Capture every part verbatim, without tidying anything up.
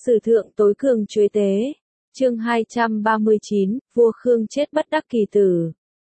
Sử thượng tối cường chuế tế. Chương hai trăm ba mươi chín, vua Khương chết bất đắc kỳ tử.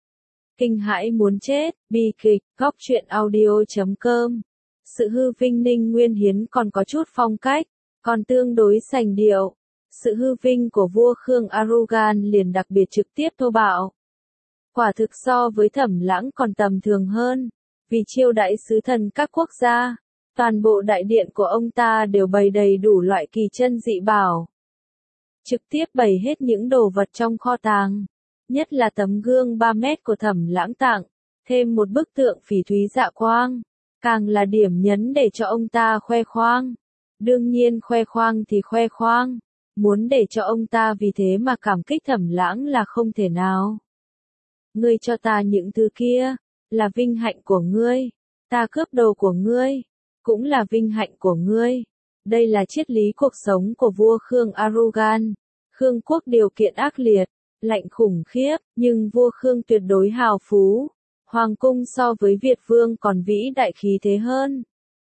Kinh hãi muốn chết, bi kịch, góc truyện audio chấm com. Sự hư vinh Ninh Nguyên Hiến còn có chút phong cách, còn tương đối sành điệu. Sự hư vinh của vua Khương Arugan liền đặc biệt trực tiếp thô bạo. Quả thực so với Thẩm Lãng còn tầm thường hơn, vì chiêu đãi sứ thần các quốc gia, toàn bộ đại điện của ông ta đều bày đầy đủ loại kỳ chân dị bảo. Trực tiếp bày hết những đồ vật trong kho tàng, nhất là tấm gương ba mét của Thẩm Lãng tặng, thêm một bức tượng phỉ thúy dạ quang, càng là điểm nhấn để cho ông ta khoe khoang. Đương nhiên khoe khoang thì khoe khoang, muốn để cho ông ta vì thế mà cảm kích Thẩm Lãng là không thể nào. Ngươi cho ta những thứ kia, là vinh hạnh của ngươi, ta cướp đồ của ngươi, cũng là vinh hạnh của ngươi. Đây là triết lý cuộc sống của vua Khương Arugan. Khương quốc điều kiện ác liệt, lạnh khủng khiếp, nhưng vua Khương tuyệt đối hào phú. Hoàng cung so với Việt vương còn vĩ đại khí thế hơn.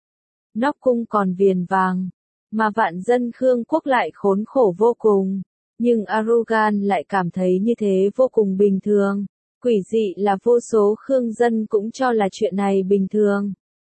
Nóc cung còn viền vàng, mà vạn dân Khương quốc lại khốn khổ vô cùng. Nhưng Arugan lại cảm thấy như thế vô cùng bình thường. Quỷ dị là vô số Khương dân cũng cho là chuyện này bình thường.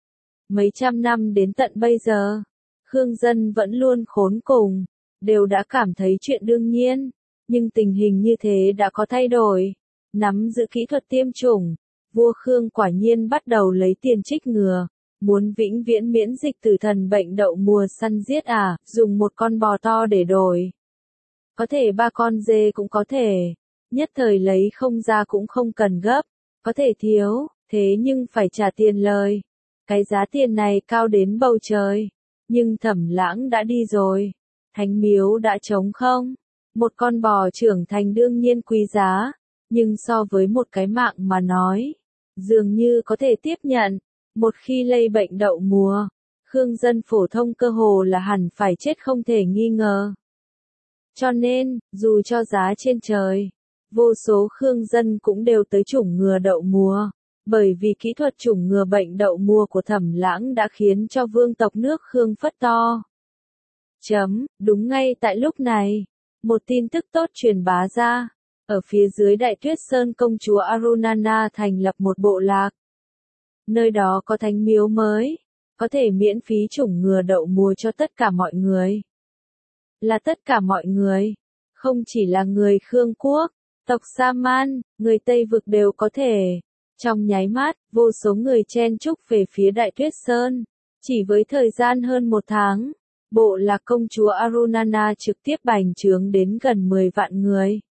Mấy trăm năm đến tận bây giờ, Khương dân vẫn luôn khốn cùng, đều đã cảm thấy chuyện đương nhiên, nhưng tình hình như thế đã có thay đổi. Nắm giữ kỹ thuật tiêm chủng, vua Khương quả nhiên bắt đầu lấy tiền trích ngừa, muốn vĩnh viễn miễn dịch từ thần bệnh đậu mùa săn giết à, dùng một con bò to để đổi. Có thể ba con dê cũng có thể, nhất thời lấy không ra cũng không cần gấp, có thể thiếu, thế nhưng phải trả tiền lời. Cái giá tiền này cao đến bầu trời. Nhưng Thẩm Lãng đã đi rồi. Thánh miếu đã trống không. Một con bò trưởng thành đương nhiên quý giá. Nhưng so với một cái mạng mà nói, dường như có thể tiếp nhận. Một khi lây bệnh đậu mùa, Khương dân phổ thông cơ hồ là hẳn phải chết không thể nghi ngờ. Cho nên, dù cho giá trên trời, vô số Khương dân cũng đều tới chủng ngừa đậu mùa. Bởi vì kỹ thuật chủng ngừa bệnh đậu mùa của Thẩm Lãng đã khiến cho vương tộc nước Khương phất to. Chấm, đúng ngay tại lúc này, một tin tức tốt truyền bá ra. Ở phía dưới Đại Tuyết Sơn công chúa Arunana thành lập một bộ lạc. Nơi đó có thánh miếu mới, có thể miễn phí chủng ngừa đậu mùa cho tất cả mọi người. Là tất cả mọi người, không chỉ là người Khương quốc, tộc Sa-man, người Tây vực đều có thể. Trong nháy mắt, vô số người chen chúc về phía Đại Tuyết Sơn. Chỉ với thời gian hơn một tháng, bộ lạc công chúa Arunana trực tiếp bành trướng đến gần mười vạn người.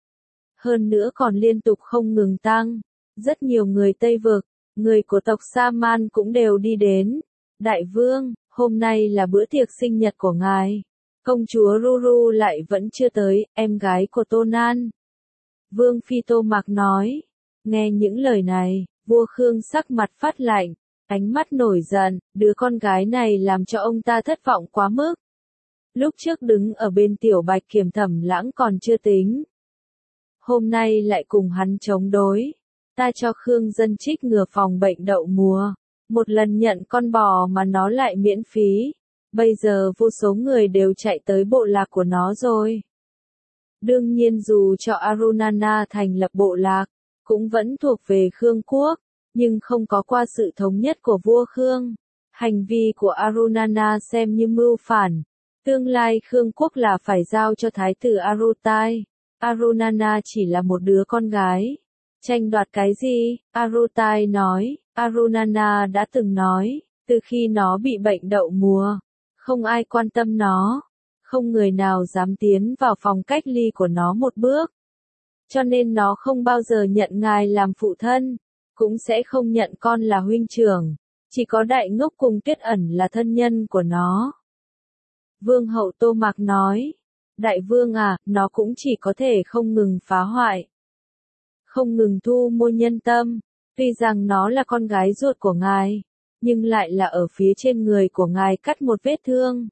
Hơn nữa còn liên tục không ngừng tăng. Rất nhiều người Tây vực, người của tộc Sa-man cũng đều đi đến. Đại vương, hôm nay là bữa tiệc sinh nhật của ngài. Công chúa Ruru lại vẫn chưa tới, em gái của Tô Nan. Vương Phi Tô Mạc nói. Nghe những lời này, vua Khương sắc mặt phát lạnh, ánh mắt nổi giận, đứa con gái này làm cho ông ta thất vọng quá mức. Lúc trước đứng ở bên Tiểu Bạch Kiểm Thẩm Lãng còn chưa tính. Hôm nay lại cùng hắn chống đối. Ta cho Khương dân trích ngừa phòng bệnh đậu mùa. Một lần nhận con bò mà nó lại miễn phí. Bây giờ vô số người đều chạy tới bộ lạc của nó rồi. Đương nhiên dù cho Arunana thành lập bộ lạc, cũng vẫn thuộc về Khương quốc, nhưng không có qua sự thống nhất của vua Khương. Hành vi của Arunana xem như mưu phản. Tương lai Khương quốc là phải giao cho thái tử Arutai. Arunana chỉ là một đứa con gái. Tranh đoạt cái gì? Arutai nói. Arunana đã từng nói, từ khi nó bị bệnh đậu mùa, không ai quan tâm nó. Không người nào dám tiến vào phòng cách ly của nó một bước. Cho nên nó không bao giờ nhận ngài làm phụ thân, cũng sẽ không nhận con là huynh trưởng, chỉ có Đại Ngốc cùng Tuyết Ẩn là thân nhân của nó. Vương hậu Tô Mạc nói, Đại vương à, nó cũng chỉ có thể không ngừng phá hoại, không ngừng thu mua nhân tâm, tuy rằng nó là con gái ruột của ngài, nhưng lại là ở phía trên người của ngài cắt một vết thương,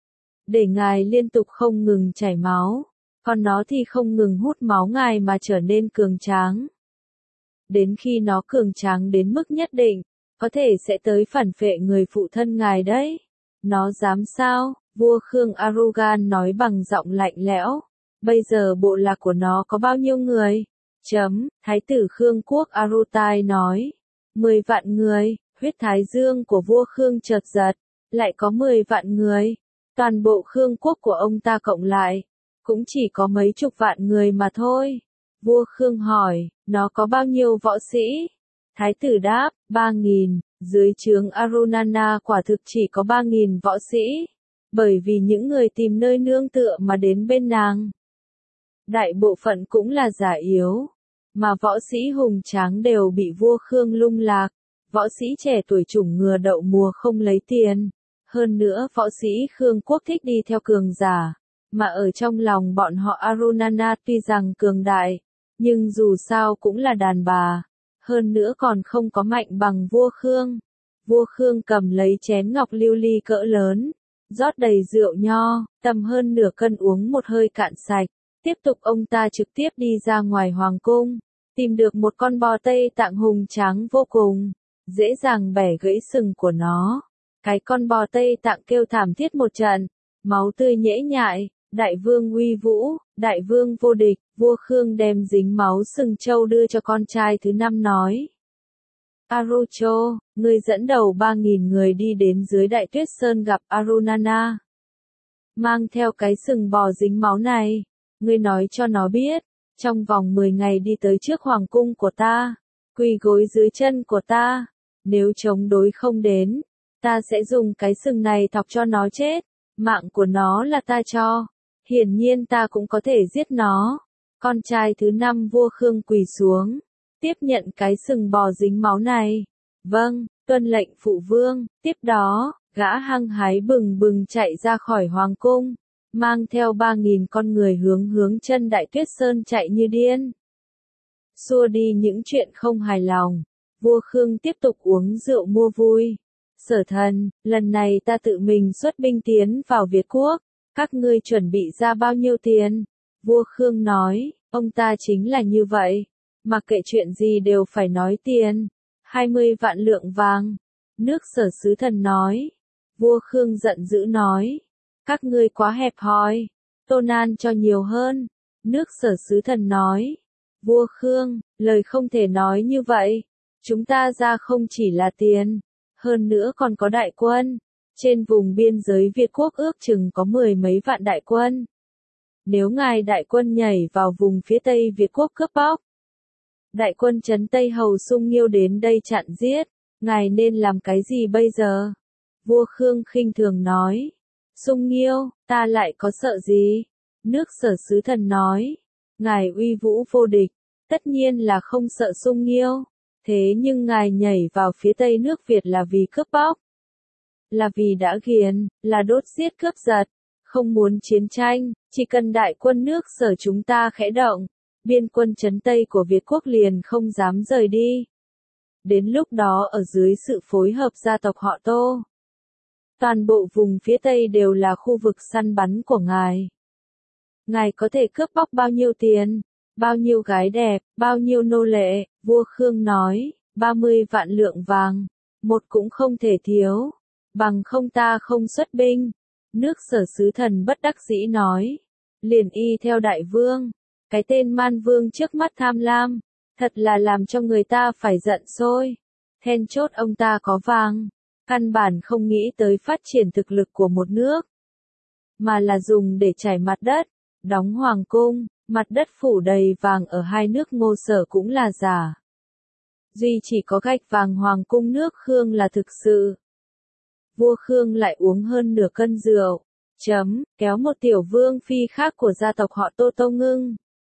để ngài liên tục không ngừng chảy máu. Còn nó thì không ngừng hút máu ngài mà trở nên cường tráng. Đến khi nó cường tráng đến mức nhất định, có thể sẽ tới phản phệ người phụ thân ngài đấy. Nó dám sao? Vua Khương Arugan nói bằng giọng lạnh lẽo. Bây giờ bộ lạc của nó có bao nhiêu người? Chấm, Thái tử Khương quốc Arutai nói. Mười vạn người, huyết thái dương của vua Khương chợt giật. Lại có mười vạn người. Toàn bộ Khương quốc của ông ta cộng lại. Cũng chỉ có mấy chục vạn người mà thôi. Vua Khương hỏi, nó có bao nhiêu võ sĩ? Thái tử đáp, ba nghìn. Dưới trướng Arunana quả thực chỉ có ba nghìn võ sĩ. Bởi vì những người tìm nơi nương tựa mà đến bên nàng. Đại bộ phận cũng là giả yếu. Mà võ sĩ hùng tráng đều bị vua Khương lung lạc. Võ sĩ trẻ tuổi chủng ngừa đậu mùa không lấy tiền. Hơn nữa võ sĩ Khương quốc thích đi theo cường giả. Mà ở trong lòng bọn họ Arunana tuy rằng cường đại. Nhưng dù sao cũng là đàn bà. Hơn nữa còn không có mạnh bằng vua Khương. Vua Khương cầm lấy chén ngọc lưu ly cỡ lớn. Rót đầy rượu nho, tầm hơn nửa cân uống một hơi cạn sạch. Tiếp tục ông ta trực tiếp đi ra ngoài hoàng cung. Tìm được một con bò Tây Tạng hùng tráng vô cùng. Dễ dàng bẻ gãy sừng của nó. Cái con bò Tây Tạng kêu thảm thiết một trận. Máu tươi nhễ nhại. Đại vương uy vũ, đại vương vô địch. Vua Khương đem dính máu sừng trâu đưa cho con trai thứ năm nói. Arucho, ngươi dẫn đầu ba nghìn người đi đến dưới đại tuyết sơn gặp Arunana. Mang theo cái sừng bò dính máu này. Ngươi nói cho nó biết. Trong vòng mười ngày đi tới trước hoàng cung của ta. Quỳ gối dưới chân của ta. Nếu chống đối không đến. Ta sẽ dùng cái sừng này thọc cho nó chết. Mạng của nó là ta cho. Hiển nhiên ta cũng có thể giết nó. Con trai thứ năm vua Khương quỳ xuống. Tiếp nhận cái sừng bò dính máu này. Vâng, tuân lệnh phụ vương. Tiếp đó, gã hăng hái bừng bừng chạy ra khỏi hoàng cung. Mang theo ba nghìn con người hướng hướng chân đại tuyết sơn chạy như điên. Xua đi những chuyện không hài lòng. Vua Khương tiếp tục uống rượu mua vui. Sở thần, lần này ta tự mình xuất binh tiến vào Việt quốc. Các ngươi chuẩn bị ra bao nhiêu tiền? Vua Khương nói, ông ta chính là như vậy. Mặc kệ chuyện gì đều phải nói tiền. hai mươi vạn lượng vàng. Nước Sở sứ thần nói. Vua Khương giận dữ nói. Các ngươi quá hẹp hòi. Tô Nan cho nhiều hơn. Nước Sở sứ thần nói. Vua Khương, lời không thể nói như vậy. Chúng ta ra không chỉ là tiền. Hơn nữa còn có đại quân. Trên vùng biên giới Việt quốc ước chừng có mười mấy vạn đại quân. Nếu ngài đại quân nhảy vào vùng phía tây Việt quốc cướp bóc. Đại quân trấn Tây Hầu Sung Nghiêu đến đây chặn giết. Ngài nên làm cái gì bây giờ? Vua Khương khinh thường nói. Sung Nghiêu, ta lại có sợ gì? Nước Sở sứ thần nói. Ngài uy vũ vô địch. Tất nhiên là không sợ Sung Nghiêu. Thế nhưng ngài nhảy vào phía tây nước Việt là vì cướp bóc. Là vì đã ghiền, là đốt giết cướp giật. Không muốn chiến tranh, chỉ cần đại quân nước Sở chúng ta khẽ động. Biên quân trấn Tây của Việt quốc liền không dám rời đi. Đến lúc đó ở dưới sự phối hợp gia tộc họ Tô. Toàn bộ vùng phía Tây đều là khu vực săn bắn của ngài. Ngài có thể cướp bóc bao nhiêu tiền, bao nhiêu gái đẹp, bao nhiêu nô lệ, vua Khương nói, ba mươi vạn lượng vàng, một cũng không thể thiếu, bằng không ta không xuất binh. Nước Sở sứ thần bất đắc dĩ nói, liền y theo đại vương, cái tên man vương trước mắt tham lam, thật là làm cho người ta phải giận sôi. Then chốt ông ta có vàng, căn bản không nghĩ tới phát triển thực lực của một nước, mà là dùng để trải mặt đất, đóng hoàng cung, mặt đất phủ đầy vàng ở hai nước Ngô Sở cũng là giả. Duy chỉ có gạch vàng hoàng cung nước Khương là thực sự. Vua Khương lại uống hơn nửa cân rượu, chấm, kéo một tiểu vương phi khác của gia tộc họ Tô Tô Ngưng.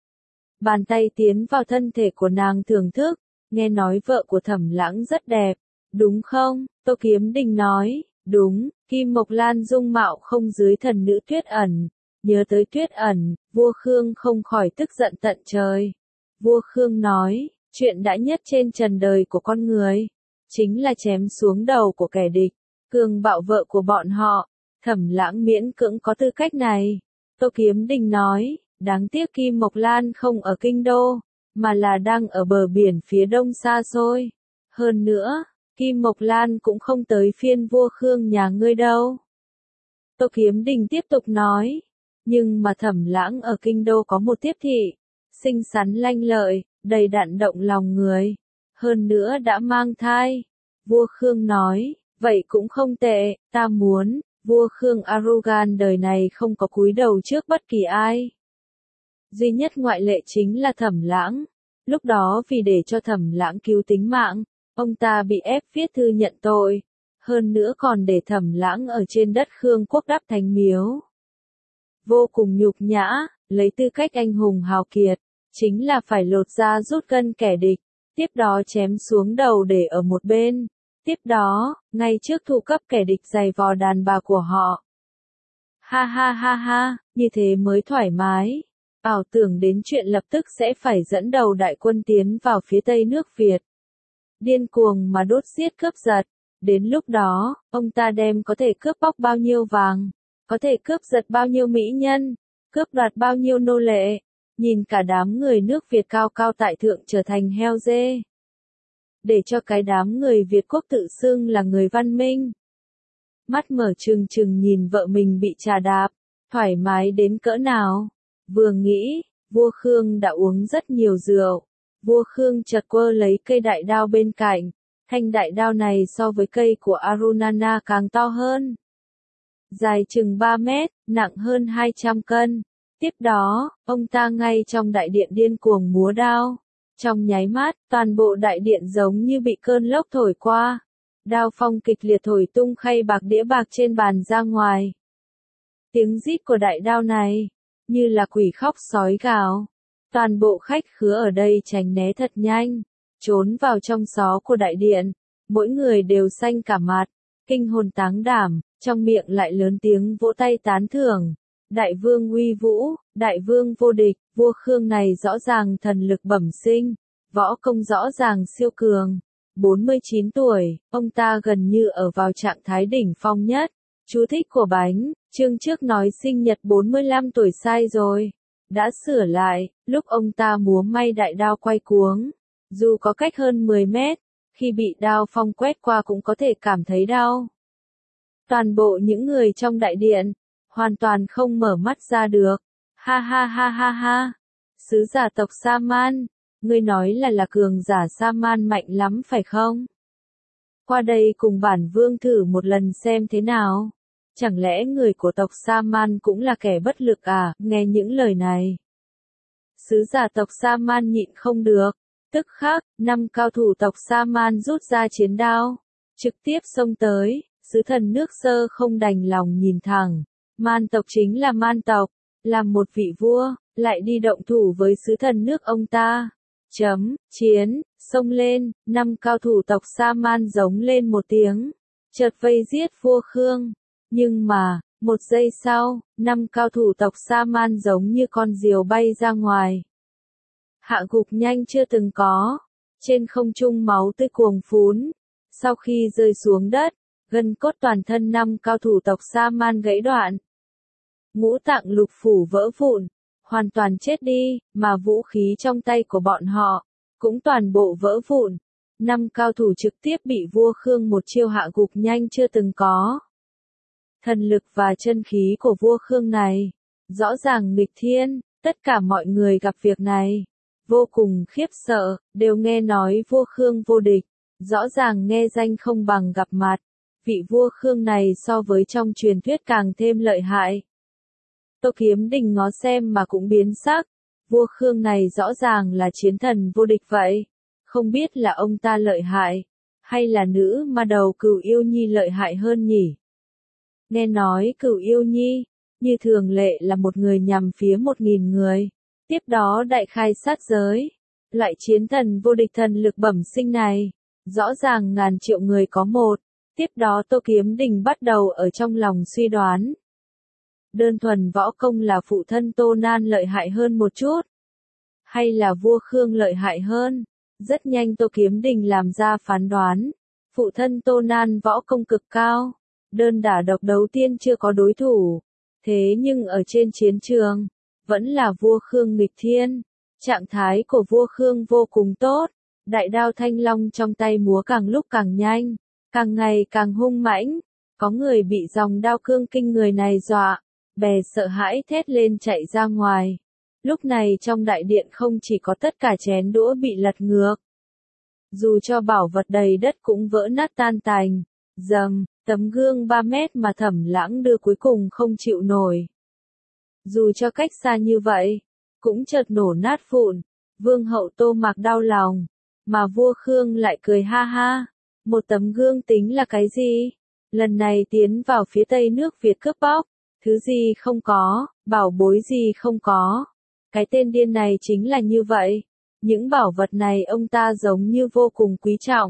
Bàn tay tiến vào thân thể của nàng thưởng thức, nghe nói vợ của Thẩm Lãng rất đẹp, đúng không? Tô Kiếm Đình nói, đúng, Kim Mộc Lan dung mạo không dưới thần nữ Tuyết Ẩn. Nhớ tới Tuyết Ẩn, vua Khương không khỏi tức giận tận trời. Vua Khương nói, chuyện đã nhất trên trần đời của con người, chính là chém xuống đầu của kẻ địch, cường bạo vợ của bọn họ. Thẩm Lãng miễn cưỡng có tư cách này. Tô Kiếm Đình nói, đáng tiếc Kim Mộc Lan không ở kinh đô, mà là đang ở bờ biển phía đông xa xôi. Hơn nữa, Kim Mộc Lan cũng không tới phiên vua Khương nhà ngươi đâu. Tô Kiếm Đình tiếp tục nói. Nhưng mà Thẩm Lãng ở kinh đô có một tiếp thị, xinh xắn lanh lợi, đầy đặn động lòng người. Hơn nữa đã mang thai. Vua Khương nói, vậy cũng không tệ, ta muốn, vua Khương Arugan đời này không có cúi đầu trước bất kỳ ai. Duy nhất ngoại lệ chính là Thẩm Lãng. Lúc đó vì để cho Thẩm Lãng cứu tính mạng, ông ta bị ép viết thư nhận tội. Hơn nữa còn để Thẩm Lãng ở trên đất Khương quốc đắp thánh miếu. Vô cùng nhục nhã, lấy tư cách anh hùng hào kiệt, chính là phải lột da rút gân kẻ địch, tiếp đó chém xuống đầu để ở một bên. Tiếp đó, ngay trước thủ cấp kẻ địch giày vò đàn bà của họ. Ha ha ha ha, như thế mới thoải mái. Ảo tưởng đến chuyện lập tức sẽ phải dẫn đầu đại quân tiến vào phía tây nước Việt. Điên cuồng mà đốt giết cướp giật. Đến lúc đó, ông ta đem có thể cướp bóc bao nhiêu vàng, có thể cướp giật bao nhiêu mỹ nhân, cướp đoạt bao nhiêu nô lệ. Nhìn cả đám người nước Việt cao cao tại thượng trở thành heo dê. Để cho cái đám người Việt quốc tự xưng là người văn minh. Mắt mở trừng trừng nhìn vợ mình bị trà đạp, thoải mái đến cỡ nào. Vừa nghĩ, vua Khương đã uống rất nhiều rượu. Vua Khương chợt quơ lấy cây đại đao bên cạnh. Thanh đại đao này so với cây của Arunana càng to hơn. Dài chừng ba mét, nặng hơn hai trăm cân. Tiếp đó, ông ta ngay trong đại điện điên cuồng múa đao. Trong nháy mắt, toàn bộ đại điện giống như bị cơn lốc thổi qua. Đao phong kịch liệt thổi tung khay bạc đĩa bạc trên bàn ra ngoài. Tiếng rít của đại đao này, như là quỷ khóc sói gào. Toàn bộ khách khứa ở đây tránh né thật nhanh, trốn vào trong xó của đại điện. Mỗi người đều xanh cả mặt, kinh hồn táng đảm, trong miệng lại lớn tiếng vỗ tay tán thưởng. Đại vương uy vũ, đại vương vô địch, vua Khương này rõ ràng thần lực bẩm sinh, võ công rõ ràng siêu cường. bốn mươi chín tuổi, ông ta gần như ở vào trạng thái đỉnh phong nhất. Chú thích của bánh, chương trước nói sinh nhật bốn mươi lăm tuổi sai rồi. Đã sửa lại, lúc ông ta múa may đại đao quay cuống. Dù có cách hơn mười mét, khi bị đao phong quét qua cũng có thể cảm thấy đau. Toàn bộ những người trong đại điện, hoàn toàn không mở mắt ra được. Ha ha ha ha ha. Sứ giả tộc Sa-man, ngươi nói là là cường giả Sa-man mạnh lắm phải không? Qua đây cùng bản vương thử một lần xem thế nào. Chẳng lẽ người của tộc Sa-man cũng là kẻ bất lực à? Nghe những lời này, sứ giả tộc Sa-man nhịn không được. Tức khắc, năm cao thủ tộc Sa-man rút ra chiến đao, trực tiếp xông tới. Sứ thần nước Sơ không đành lòng nhìn thẳng. Man tộc chính là man tộc, làm một vị vua, lại đi động thủ với sứ thần nước ông ta. Chấm, chiến, xông lên, năm cao thủ tộc Sa-man giống lên một tiếng, chợt vây giết vua Khương. Nhưng mà, một giây sau, năm cao thủ tộc Sa-man giống như con diều bay ra ngoài. Hạ gục nhanh chưa từng có, trên không trung máu tươi cuồng phún. Sau khi rơi xuống đất, gân cốt toàn thân năm cao thủ tộc Sa-man gãy đoạn. Ngũ tạng lục phủ vỡ vụn, hoàn toàn chết đi, mà vũ khí trong tay của bọn họ, cũng toàn bộ vỡ vụn. Năm cao thủ trực tiếp bị vua Khương một chiêu hạ gục nhanh chưa từng có. Thần lực và chân khí của vua Khương này, rõ ràng nghịch thiên, tất cả mọi người gặp việc này, vô cùng khiếp sợ, đều nghe nói vua Khương vô địch, rõ ràng nghe danh không bằng gặp mặt. Vị vua Khương này so với trong truyền thuyết càng thêm lợi hại. Tô Kiếm Đình ngó xem mà cũng biến sắc, vua Khương này rõ ràng là chiến thần vô địch vậy. Không biết là ông ta lợi hại, hay là nữ ma đầu Cửu Yêu Nhi lợi hại hơn nhỉ? Nghe nói Cửu Yêu Nhi, như thường lệ là một người nhằm phía một nghìn người, tiếp đó đại khai sát giới. Loại chiến thần vô địch thần lực bẩm sinh này, rõ ràng ngàn triệu người có một. Tiếp đó Tô Kiếm Đình bắt đầu ở trong lòng suy đoán. Đơn thuần võ công là phụ thân Tô Nan lợi hại hơn một chút, hay là vua Khương lợi hại hơn? Rất nhanh Tô Kiếm Đình làm ra phán đoán. Phụ thân Tô Nan võ công cực cao, đơn đả độc đấu tiên chưa có đối thủ. Thế nhưng ở trên chiến trường, vẫn là vua Khương nghịch thiên. Trạng thái của vua Khương vô cùng tốt. Đại đao thanh long trong tay múa càng lúc càng nhanh, càng ngày càng hung mãnh. Có người bị dòng đao cương kinh người này dọa, bè sợ hãi thét lên chạy ra ngoài. Lúc này trong đại điện không chỉ có tất cả chén đũa bị lật ngược. Dù cho bảo vật đầy đất cũng vỡ nát tan tành. Dầm, tấm gương ba mét mà Thẩm Lãng đưa cuối cùng không chịu nổi. Dù cho cách xa như vậy, cũng chợt nổ nát vụn. Vương hậu Tô Mạc đau lòng, mà vua Khương lại cười ha ha. Một tấm gương tính là cái gì? Lần này tiến vào phía tây nước Việt cướp bóc, thứ gì không có, bảo bối gì không có. Cái tên điên này chính là như vậy. Những bảo vật này ông ta giống như vô cùng quý trọng.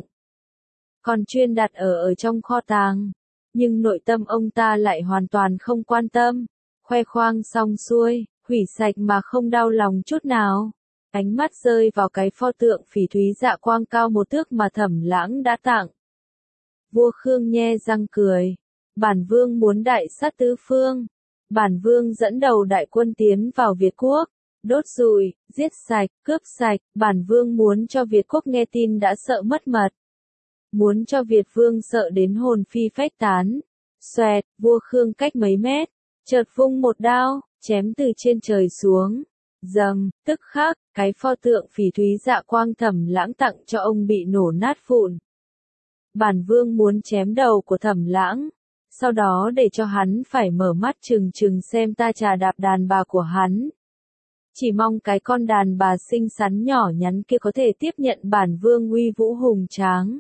Còn chuyên đặt ở ở trong kho tàng. Nhưng nội tâm ông ta lại hoàn toàn không quan tâm. Khoe khoang xong xuôi, hủy sạch mà không đau lòng chút nào. Ánh mắt rơi vào cái pho tượng phỉ thúy dạ quang cao một thước mà Thẩm Lãng đã tặng. Vua Khương nhe răng cười. Bản vương muốn đại sát tứ phương. Bản vương dẫn đầu đại quân tiến vào Việt Quốc. Đốt rụi, giết sạch, cướp sạch. Bản vương muốn cho Việt Quốc nghe tin đã sợ mất mật. Muốn cho Việt vương sợ đến hồn phi phách tán. Xoẹt, vua Khương cách mấy mét. Chợt vung một đao, chém từ trên trời xuống. Dầm, tức khắc, cái pho tượng phỉ thúy dạ quang Thẩm Lãng tặng cho ông bị nổ nát vụn. Bản vương muốn chém đầu của Thẩm Lãng, sau đó để cho hắn phải mở mắt trừng trừng xem ta trà đạp đàn bà của hắn. Chỉ mong cái con đàn bà xinh xắn nhỏ nhắn kia có thể tiếp nhận bản vương uy vũ hùng tráng.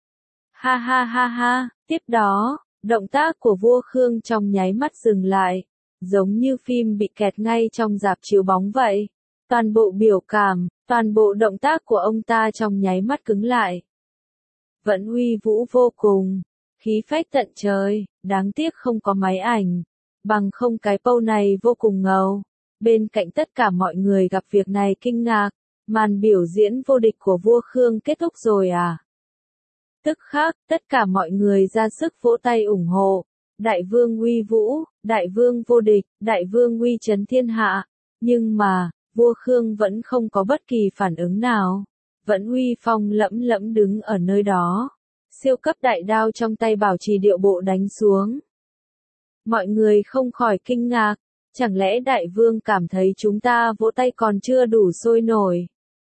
Ha ha ha ha, tiếp đó, động tác của vua Khương trong nháy mắt dừng lại, giống như phim bị kẹt ngay trong rạp chiếu bóng vậy. Toàn bộ biểu cảm, toàn bộ động tác của ông ta trong nháy mắt cứng lại. Vẫn uy vũ vô cùng, khí phách tận trời, đáng tiếc không có máy ảnh, bằng không cái pâu này vô cùng ngầu. Bên cạnh tất cả mọi người gặp việc này kinh ngạc, màn biểu diễn vô địch của vua Khương kết thúc rồi à? Tức khắc, tất cả mọi người ra sức vỗ tay ủng hộ. Đại vương uy vũ, đại vương vô địch, đại vương uy chấn thiên hạ. Nhưng mà, vua Khương vẫn không có bất kỳ phản ứng nào. Vẫn uy phong lẫm lẫm đứng ở nơi đó. Siêu cấp đại đao trong tay bảo trì điệu bộ đánh xuống. Mọi người không khỏi kinh ngạc. Chẳng lẽ đại vương cảm thấy chúng ta vỗ tay còn chưa đủ sôi nổi?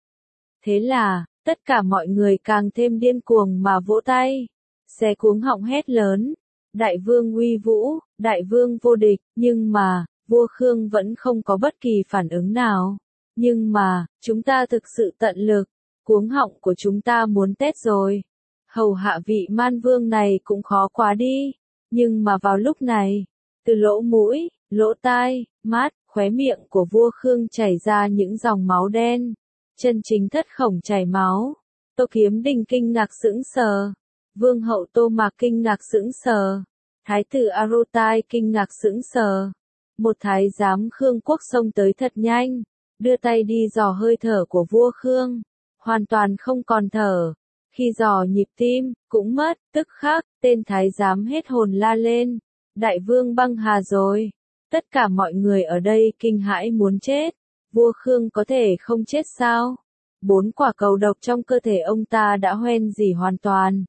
Thế là, tất cả mọi người càng thêm điên cuồng mà vỗ tay. Xé cuống họng hét lớn. Đại vương uy vũ, đại vương vô địch, nhưng mà, vua Khương vẫn không có bất kỳ phản ứng nào. Nhưng mà, chúng ta thực sự tận lực, cuống họng của chúng ta muốn tét rồi. Hầu hạ vị man vương này cũng khó quá đi. Nhưng mà vào lúc này, từ lỗ mũi, lỗ tai, mắt, khóe miệng của vua Khương chảy ra những dòng máu đen. Chân chính thất khổng chảy máu. Tô Kiếm Đình kinh ngạc sững sờ. Vương hậu Tô Mạc kinh ngạc sững sờ. Thái tử Arotai kinh ngạc sững sờ. Một thái giám Khương quốc xông tới thật nhanh, đưa tay đi dò hơi thở của vua Khương. Hoàn toàn không còn thở. Khi dò nhịp tim, cũng mất, tức khắc, tên thái giám hết hồn la lên. Đại vương băng hà rồi. Tất cả mọi người ở đây kinh hãi muốn chết. Vua Khương có thể không chết sao? Bốn quả cầu độc trong cơ thể ông ta đã hoen rỉ hoàn toàn.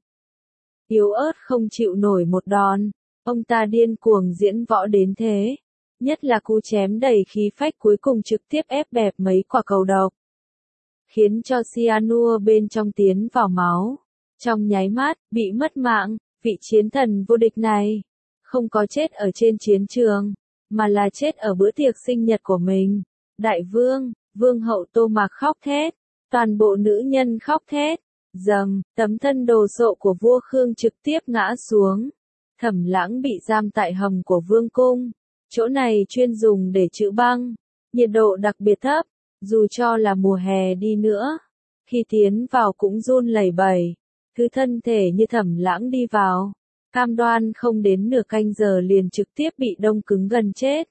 Yếu ớt không chịu nổi một đòn. Ông ta điên cuồng diễn võ đến thế. Nhất là cú chém đầy khí phách cuối cùng trực tiếp ép bẹp mấy quả cầu độc. Khiến cho cyanua bên trong tiến vào máu. Trong nháy mắt, bị mất mạng, vị chiến thần vô địch này. Không có chết ở trên chiến trường, mà là chết ở bữa tiệc sinh nhật của mình. Đại vương, vương hậu Tô Mạc khóc thét. Toàn bộ nữ nhân khóc thét. Dầm, tấm thân đồ sộ của vua Khương trực tiếp ngã xuống. Thẩm Lãng bị giam tại hầm của vương cung. Chỗ này chuyên dùng để trữ băng. Nhiệt độ đặc biệt thấp. Dù cho là mùa hè đi nữa. Khi tiến vào cũng run lẩy bẩy. Thứ thân thể như Thẩm Lãng đi vào. Cam đoan không đến nửa canh giờ liền trực tiếp bị đông cứng gần chết.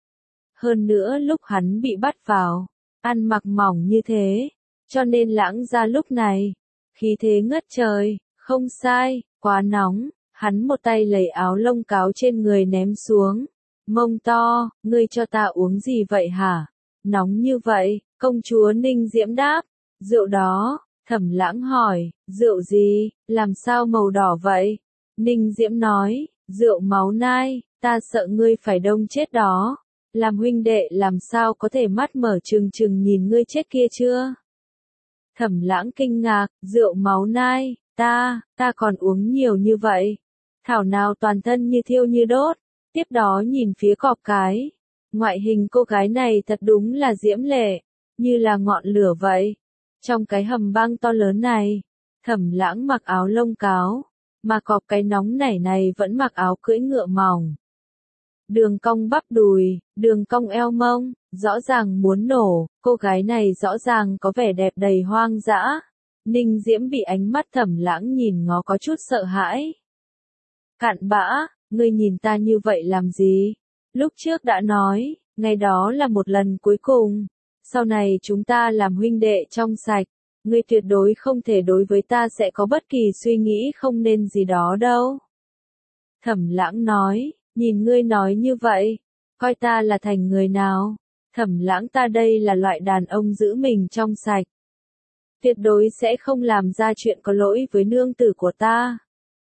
Hơn nữa lúc hắn bị bắt vào. Ăn mặc mỏng như thế. Cho nên Lãng ra lúc này. Khí thế ngất trời. Không sai, quá nóng. Hắn một tay lấy áo lông cáo trên người ném xuống. Mông to, ngươi cho ta uống gì vậy hả? Nóng như vậy, công chúa Ninh Diễm đáp. Rượu đó, Thẩm Lãng hỏi, rượu gì, làm sao màu đỏ vậy? Ninh Diễm nói, Rượu máu nai, ta sợ ngươi phải đông chết đó. Làm huynh đệ làm sao có thể mắt mở trừng trừng nhìn ngươi chết kia chưa? Thẩm Lãng kinh ngạc, rượu máu nai, ta, ta còn uống nhiều như vậy. Thảo nào toàn thân như thiêu như đốt. Tiếp đó nhìn phía cọp cái. Ngoại hình cô gái này thật đúng là diễm lệ, như là ngọn lửa vậy. Trong cái hầm băng to lớn này, Thẩm Lãng mặc áo lông cáo, mà cọp cái nóng nảy này vẫn mặc áo cưỡi ngựa mỏng. Đường cong bắp đùi, đường cong eo mông, rõ ràng muốn nổ, cô gái này rõ ràng có vẻ đẹp đầy hoang dã. Ninh Diễm bị ánh mắt Thẩm Lãng nhìn ngó có chút sợ hãi. Cặn bã, ngươi nhìn ta như vậy làm gì? Lúc trước đã nói, ngày đó là một lần cuối cùng. Sau này chúng ta làm huynh đệ trong sạch. Ngươi tuyệt đối không thể đối với ta sẽ có bất kỳ suy nghĩ không nên gì đó đâu. Thẩm Lãng nói, nhìn ngươi nói như vậy, coi ta là thành người nào? Thẩm Lãng ta đây là loại đàn ông giữ mình trong sạch. Tuyệt đối sẽ không làm ra chuyện có lỗi với nương tử của ta.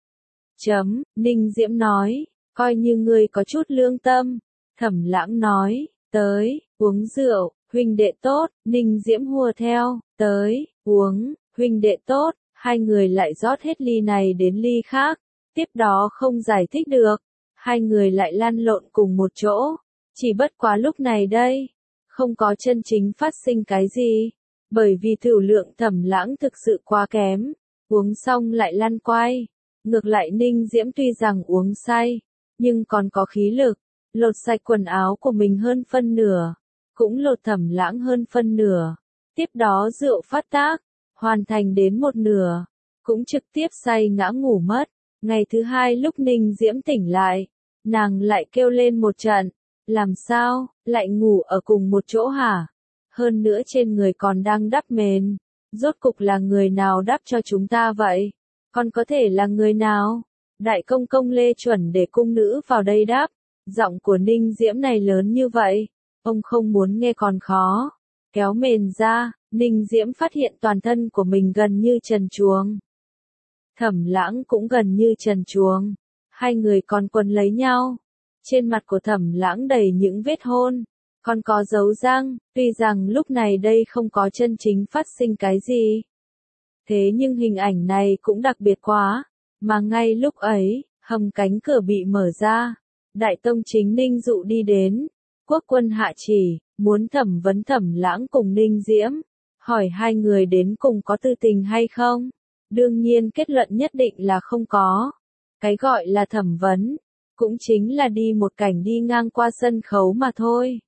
Chấm, Ninh Diễm nói, coi như ngươi có chút lương tâm. Thẩm Lãng nói, tới, uống rượu, huynh đệ tốt, Ninh Diễm hùa theo, tới, uống, huynh đệ tốt, hai người lại rót hết ly này đến ly khác, tiếp đó không giải thích được, hai người lại lăn lộn cùng một chỗ, chỉ bất quá lúc này đây, không có chân chính phát sinh cái gì, bởi vì thửu lượng Thẩm Lãng thực sự quá kém, uống xong lại lăn quay, ngược lại Ninh Diễm tuy rằng uống say, nhưng còn có khí lực, lột sạch quần áo của mình hơn phân nửa, cũng lột Thẩm Lãng hơn phân nửa. Tiếp đó rượu phát tác, hoàn thành đến một nửa, cũng trực tiếp say ngã ngủ mất. Ngày thứ hai lúc Ninh Diễm tỉnh lại, nàng lại kêu lên một trận, làm sao, lại ngủ ở cùng một chỗ hả? Hơn nữa trên người còn đang đắp mền, rốt cục là người nào đắp cho chúng ta vậy? Còn có thể là người nào? Đại công công Lê chuẩn để cung nữ vào đây đáp, giọng của Ninh Diễm này lớn như vậy, ông không muốn nghe còn khó. Kéo mền ra, Ninh Diễm phát hiện toàn thân của mình gần như trần truồng. Thẩm Lãng cũng gần như trần truồng. Hai người còn quấn lấy nhau. Trên mặt của Thẩm Lãng đầy những vết hôn, còn có dấu răng, tuy rằng lúc này đây không có chân chính phát sinh cái gì. Thế nhưng hình ảnh này cũng đặc biệt quá, mà ngay lúc ấy, hầm cánh cửa bị mở ra. Đại tông chính Ninh Dụ đi đến, quốc quân hạ chỉ, muốn thẩm vấn Thẩm Lãng cùng Ninh Diễm, hỏi hai người đến cùng có tư tình hay không. Đương nhiên kết luận nhất định là không có. Cái gọi là thẩm vấn, cũng chính là đi một cảnh đi ngang qua sân khấu mà thôi.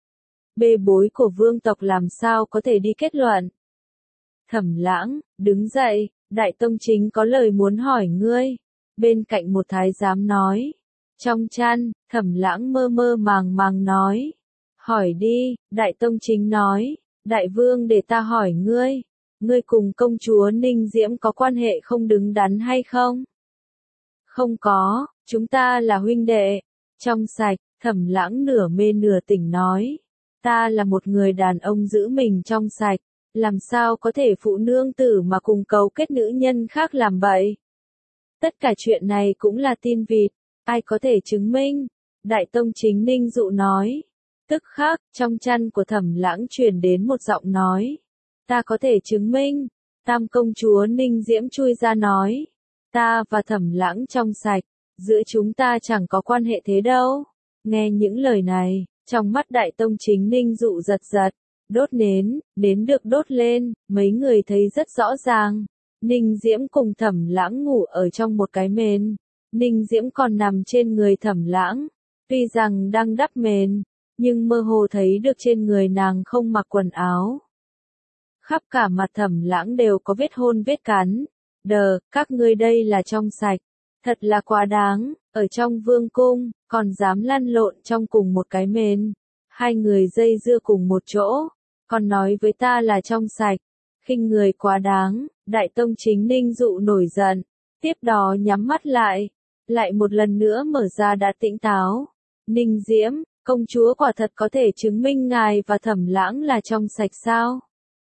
Bê bối của vương tộc làm sao có thể đi kết luận. Thẩm Lãng, đứng dậy, đại tông chính có lời muốn hỏi ngươi. Bên cạnh một thái giám nói. Trong chăn, Thẩm Lãng mơ mơ màng màng nói. Hỏi đi, đại tông chính nói. Đại vương để ta hỏi ngươi. Ngươi cùng công chúa Ninh Diễm có quan hệ không đứng đắn hay không? Không có, chúng ta là huynh đệ. Trong sạch, Thẩm Lãng nửa mê nửa tỉnh nói. Ta là một người đàn ông giữ mình trong sạch. Làm sao có thể phụ nương tử mà cùng cấu kết nữ nhân khác làm bậy? Tất cả chuyện này cũng là tin vịt. Ai có thể chứng minh? Đại tông chính Ninh Dụ nói. Tức khắc, trong chăn của Thẩm Lãng truyền đến một giọng nói. Ta có thể chứng minh. Tam công chúa Ninh Diễm chui ra nói. Ta và Thẩm Lãng trong sạch. Giữa chúng ta chẳng có quan hệ thế đâu. Nghe những lời này, trong mắt đại tông chính Ninh Dụ giật giật. Đốt nến, nến được đốt lên, mấy người thấy rất rõ ràng. Ninh Diễm cùng Thẩm Lãng ngủ ở trong một cái mền. Ninh Diễm còn nằm trên người Thẩm Lãng. Tuy rằng đang đắp mền, nhưng mơ hồ thấy được trên người nàng không mặc quần áo. Khắp cả mặt Thẩm Lãng đều có vết hôn vết cắn. Đờ, các ngươi đây là trong sạch. Thật là quá đáng, ở trong vương cung, còn dám lăn lộn trong cùng một cái mền. Hai người dây dưa cùng một chỗ, còn nói với ta là trong sạch. Khinh người quá đáng, đại tông chính Ninh Dụ nổi giận. Tiếp đó nhắm mắt lại, lại một lần nữa mở ra đã tỉnh táo. Ninh Diễm, công chúa quả thật có thể chứng minh ngài và Thẩm Lãng là trong sạch sao?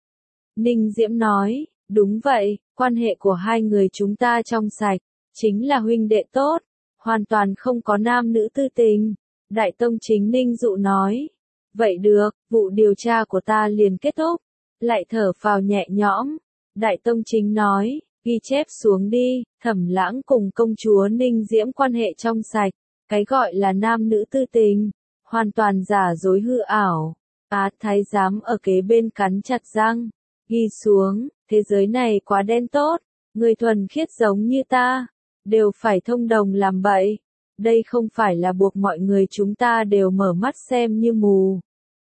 Ninh Diễm nói, đúng vậy, quan hệ của hai người chúng ta trong sạch, chính là huynh đệ tốt, hoàn toàn không có nam nữ tư tình. Đại tông chính Ninh Dụ nói. Vậy được, vụ điều tra của ta liền kết thúc. Lại thở phào nhẹ nhõm. Đại tông chính nói, ghi chép xuống đi, Thẩm Lãng cùng công chúa Ninh Diễm quan hệ trong sạch. Cái gọi là nam nữ tư tình, hoàn toàn giả dối hư ảo. Á thái giám ở kế bên cắn chặt răng. Ghi xuống, thế giới này quá đen tốt. Người thuần khiết giống như ta, đều phải thông đồng làm bậy. Đây không phải là buộc mọi người chúng ta đều mở mắt xem như mù.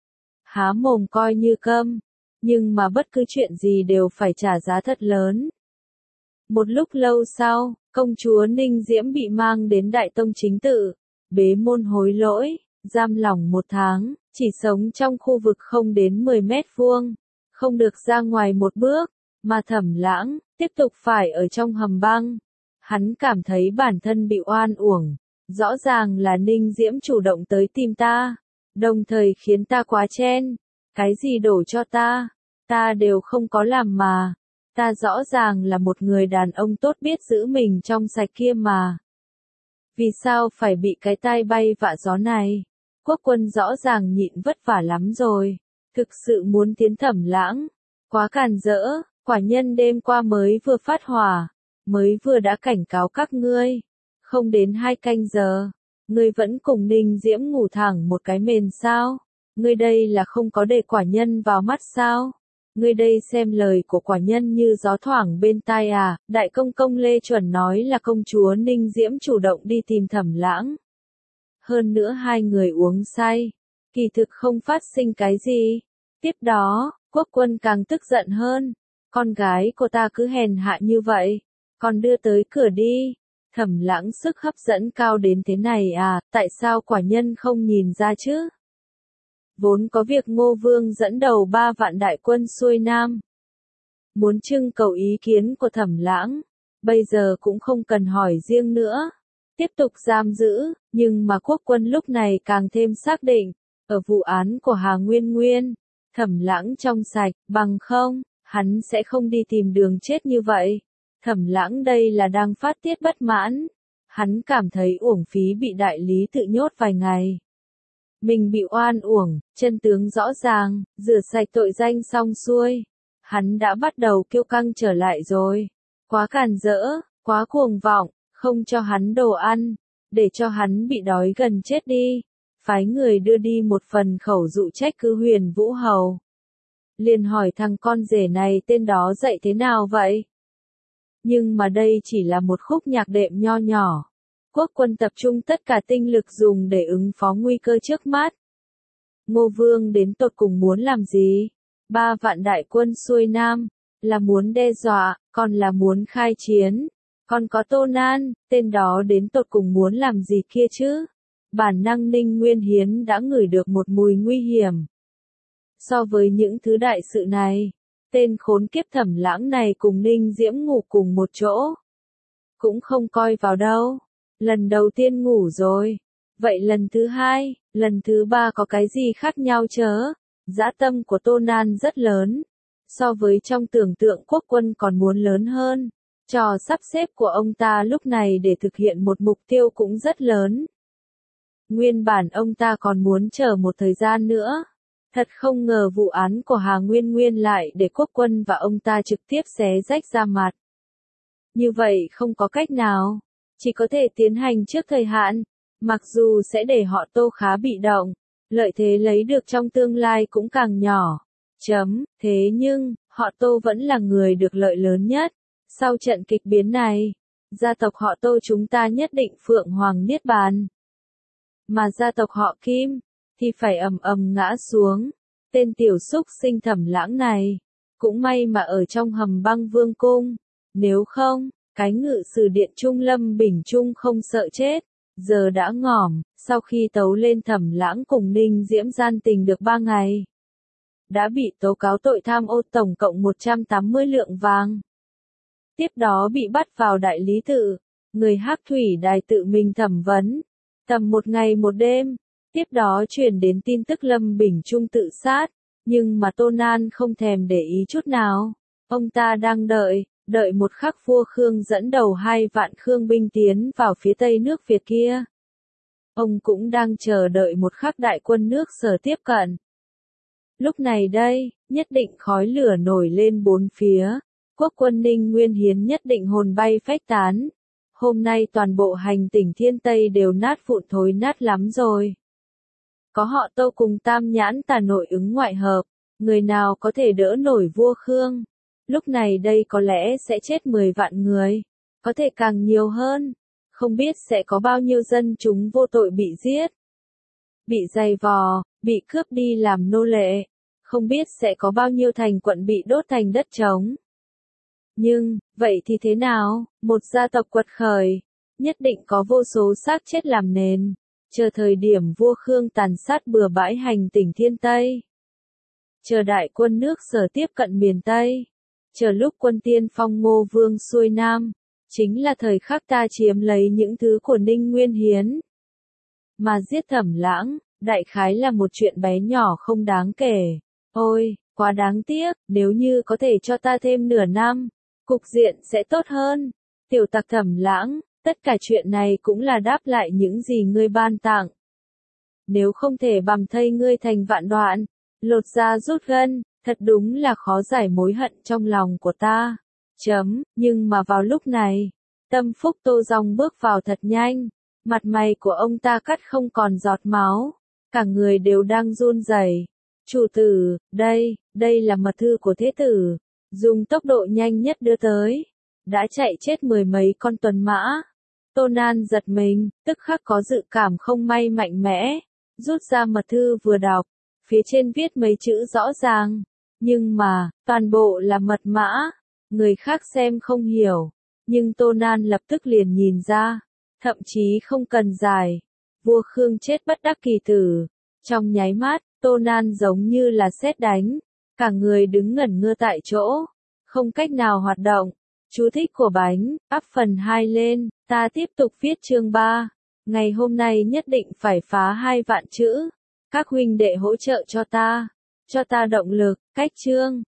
Há mồm coi như câm, nhưng mà bất cứ chuyện gì đều phải trả giá thật lớn. Một lúc lâu sau, công chúa Ninh Diễm bị mang đến Đại Tông chính tự, bế môn hối lỗi, giam lỏng một tháng, chỉ sống trong khu vực không đến mười mét vuông, không được ra ngoài một bước, mà Thẩm Lãng tiếp tục phải ở trong hầm băng. Hắn cảm thấy bản thân bị oan uổng, rõ ràng là Ninh Diễm chủ động tới tìm ta, đồng thời khiến ta quá chen, cái gì đổ cho ta, ta đều không có làm mà. Ta rõ ràng là một người đàn ông tốt biết giữ mình trong sạch kia mà. Vì sao phải bị cái tai bay vạ gió này? Quốc quân rõ ràng nhịn vất vả lắm rồi. Thực sự muốn tiến Thẩm Lãng. Quá càn rỡ, quả nhân đêm qua mới vừa phát hỏa. Mới vừa đã cảnh cáo các ngươi. Không đến hai canh giờ. Ngươi vẫn cùng Ninh Diễm ngủ thẳng một cái mền sao? Ngươi đây là không có để quả nhân vào mắt sao? Ngươi đây xem lời của quả nhân như gió thoảng bên tai à, đại công công Lê Chuẩn nói là công chúa Ninh Diễm chủ động đi tìm Thẩm Lãng. Hơn nữa hai người uống say, kỳ thực không phát sinh cái gì. Tiếp đó, quốc quân càng tức giận hơn, con gái của ta cứ hèn hạ như vậy, còn đưa tới cửa đi. Thẩm Lãng sức hấp dẫn cao đến thế này à, tại sao quả nhân không nhìn ra chứ? Vốn có việc Ngô Vương dẫn đầu ba vạn đại quân xuôi Nam. Muốn trưng cầu ý kiến của Thẩm Lãng, bây giờ cũng không cần hỏi riêng nữa. Tiếp tục giam giữ, nhưng mà quốc quân lúc này càng thêm xác định, ở vụ án của Hà Nguyên Nguyên, Thẩm Lãng trong sạch, bằng không, hắn sẽ không đi tìm đường chết như vậy. Thẩm Lãng đây là đang phát tiết bất mãn. Hắn cảm thấy uổng phí bị đại lý tự nhốt vài ngày. Mình bị oan uổng, chân tướng rõ ràng, rửa sạch tội danh xong xuôi. Hắn đã bắt đầu kiêu căng trở lại rồi. Quá càn rỡ, quá cuồng vọng, không cho hắn đồ ăn, để cho hắn bị đói gần chết đi. Phái người đưa đi một phần khẩu dụ trách cứ Huyền Vũ Hầu. Liền hỏi thằng con rể này tên đó dạy thế nào vậy? Nhưng mà đây chỉ là một khúc nhạc đệm nho nhỏ. Quốc quân tập trung tất cả tinh lực dùng để ứng phó nguy cơ trước mắt. Ngô Vương đến tột cùng muốn làm gì? Ba vạn đại quân xuôi Nam, là muốn đe dọa, còn là muốn khai chiến. Còn có Tô Nan, tên đó đến tột cùng muốn làm gì kia chứ? Bản năng Ninh Nguyên Hiến đã ngửi được một mùi nguy hiểm. So với những thứ đại sự này, tên khốn kiếp Thẩm Lãng này cùng Ninh Diễm ngủ cùng một chỗ. Cũng không coi vào đâu. Lần đầu tiên ngủ rồi. Vậy lần thứ hai, lần thứ ba có cái gì khác nhau chớ? Dã tâm của Tô Nan rất lớn. So với trong tưởng tượng quốc quân còn muốn lớn hơn. Trò sắp xếp của ông ta lúc này để thực hiện một mục tiêu cũng rất lớn. Nguyên bản ông ta còn muốn chờ một thời gian nữa. Thật không ngờ vụ án của Hà Nguyên Nguyên lại để quốc quân và ông ta trực tiếp xé rách ra mặt. Như vậy không có cách nào. Chỉ có thể tiến hành trước thời hạn, mặc dù sẽ để họ Tô khá bị động, lợi thế lấy được trong tương lai cũng càng nhỏ. Chấm, thế nhưng, họ Tô vẫn là người được lợi lớn nhất. Sau trận kịch biến này, gia tộc họ Tô chúng ta nhất định phượng hoàng niết bàn. Mà gia tộc họ Kim, thì phải ầm ầm ngã xuống. Tên tiểu xúc sinh Thẩm Lãng này, cũng may mà ở trong hầm băng vương cung. Nếu không, cái ngự sử điện Trung Lâm Bình Trung không sợ chết, giờ đã ngỏm, sau khi tấu lên Thẩm Lãng cùng Ninh Diễm gian tình được ba ngày. Đã bị tố cáo tội tham ô tổng cộng một trăm tám mươi lượng vàng. Tiếp đó bị bắt vào đại lý tự, người Hắc Thủy Đài tự mình thẩm vấn, tầm một ngày một đêm. Tiếp đó truyền đến tin tức Lâm Bình Trung tự sát, nhưng mà Tô Nan không thèm để ý chút nào. Ông ta đang đợi, đợi một khắc vua Khương dẫn đầu hai vạn Khương binh tiến vào phía tây nước Việt kia. Ông cũng đang chờ đợi một khắc đại quân nước Sở tiếp cận. Lúc này đây, nhất định khói lửa nổi lên bốn phía, quốc quân Ninh Nguyên Hiến nhất định hồn bay phách tán. Hôm nay toàn bộ hành tỉnh Thiên Tây đều nát vụn thối nát lắm rồi. Có họ Tô cùng Tam Nhãn Tà nội ứng ngoại hợp, người nào có thể đỡ nổi vua Khương? Lúc này đây có lẽ sẽ chết mười vạn người, có thể càng nhiều hơn, không biết sẽ có bao nhiêu dân chúng vô tội bị giết, bị giày vò, bị cướp đi làm nô lệ, không biết sẽ có bao nhiêu thành quận bị đốt thành đất trống. Nhưng, vậy thì thế nào, một gia tộc quật khởi, nhất định có vô số xác chết làm nền, chờ thời điểm vua Khương tàn sát bừa bãi hành tỉnh Thiên Tây. Chờ đại quân nước Sở tiếp cận miền Tây, chờ lúc quân tiên phong Ngô Vương xuôi Nam, chính là thời khắc ta chiếm lấy những thứ của Ninh Nguyên Hiến. Mà giết Thẩm Lãng, đại khái là một chuyện bé nhỏ không đáng kể. Ôi, quá đáng tiếc, nếu như có thể cho ta thêm nửa năm, cục diện sẽ tốt hơn. Tiểu tặc Thẩm Lãng, tất cả chuyện này cũng là đáp lại những gì ngươi ban tặng. Nếu không thể bằm thây ngươi thành vạn đoạn, lột da rút gân, thật đúng là khó giải mối hận trong lòng của ta. Chấm, nhưng mà vào lúc này, Tâm Phúc Tô Dòng bước vào thật nhanh, mặt mày của ông ta cắt không còn giọt máu, cả người đều đang run rẩy. Chủ tử, đây, đây là mật thư của thế tử, dùng tốc độ nhanh nhất đưa tới, đã chạy chết mười mấy con tuần mã. Tô Nan giật mình, tức khắc có dự cảm không may mạnh mẽ, rút ra mật thư vừa đọc, phía trên viết mấy chữ rõ ràng, nhưng mà, toàn bộ là mật mã, người khác xem không hiểu, nhưng Tô Nan lập tức liền nhìn ra, thậm chí không cần giải, vua Khương chết bất đắc kỳ tử. Trong nháy mắt, Tô Nan giống như là sét đánh, cả người đứng ngẩn ngơ tại chỗ, không cách nào hoạt động. Chú thích của bánh, áp phần hai lên, ta tiếp tục viết chương ba. Ngày hôm nay nhất định phải phá hai vạn chữ. Các huynh đệ hỗ trợ cho ta, cho ta động lực, cách chương.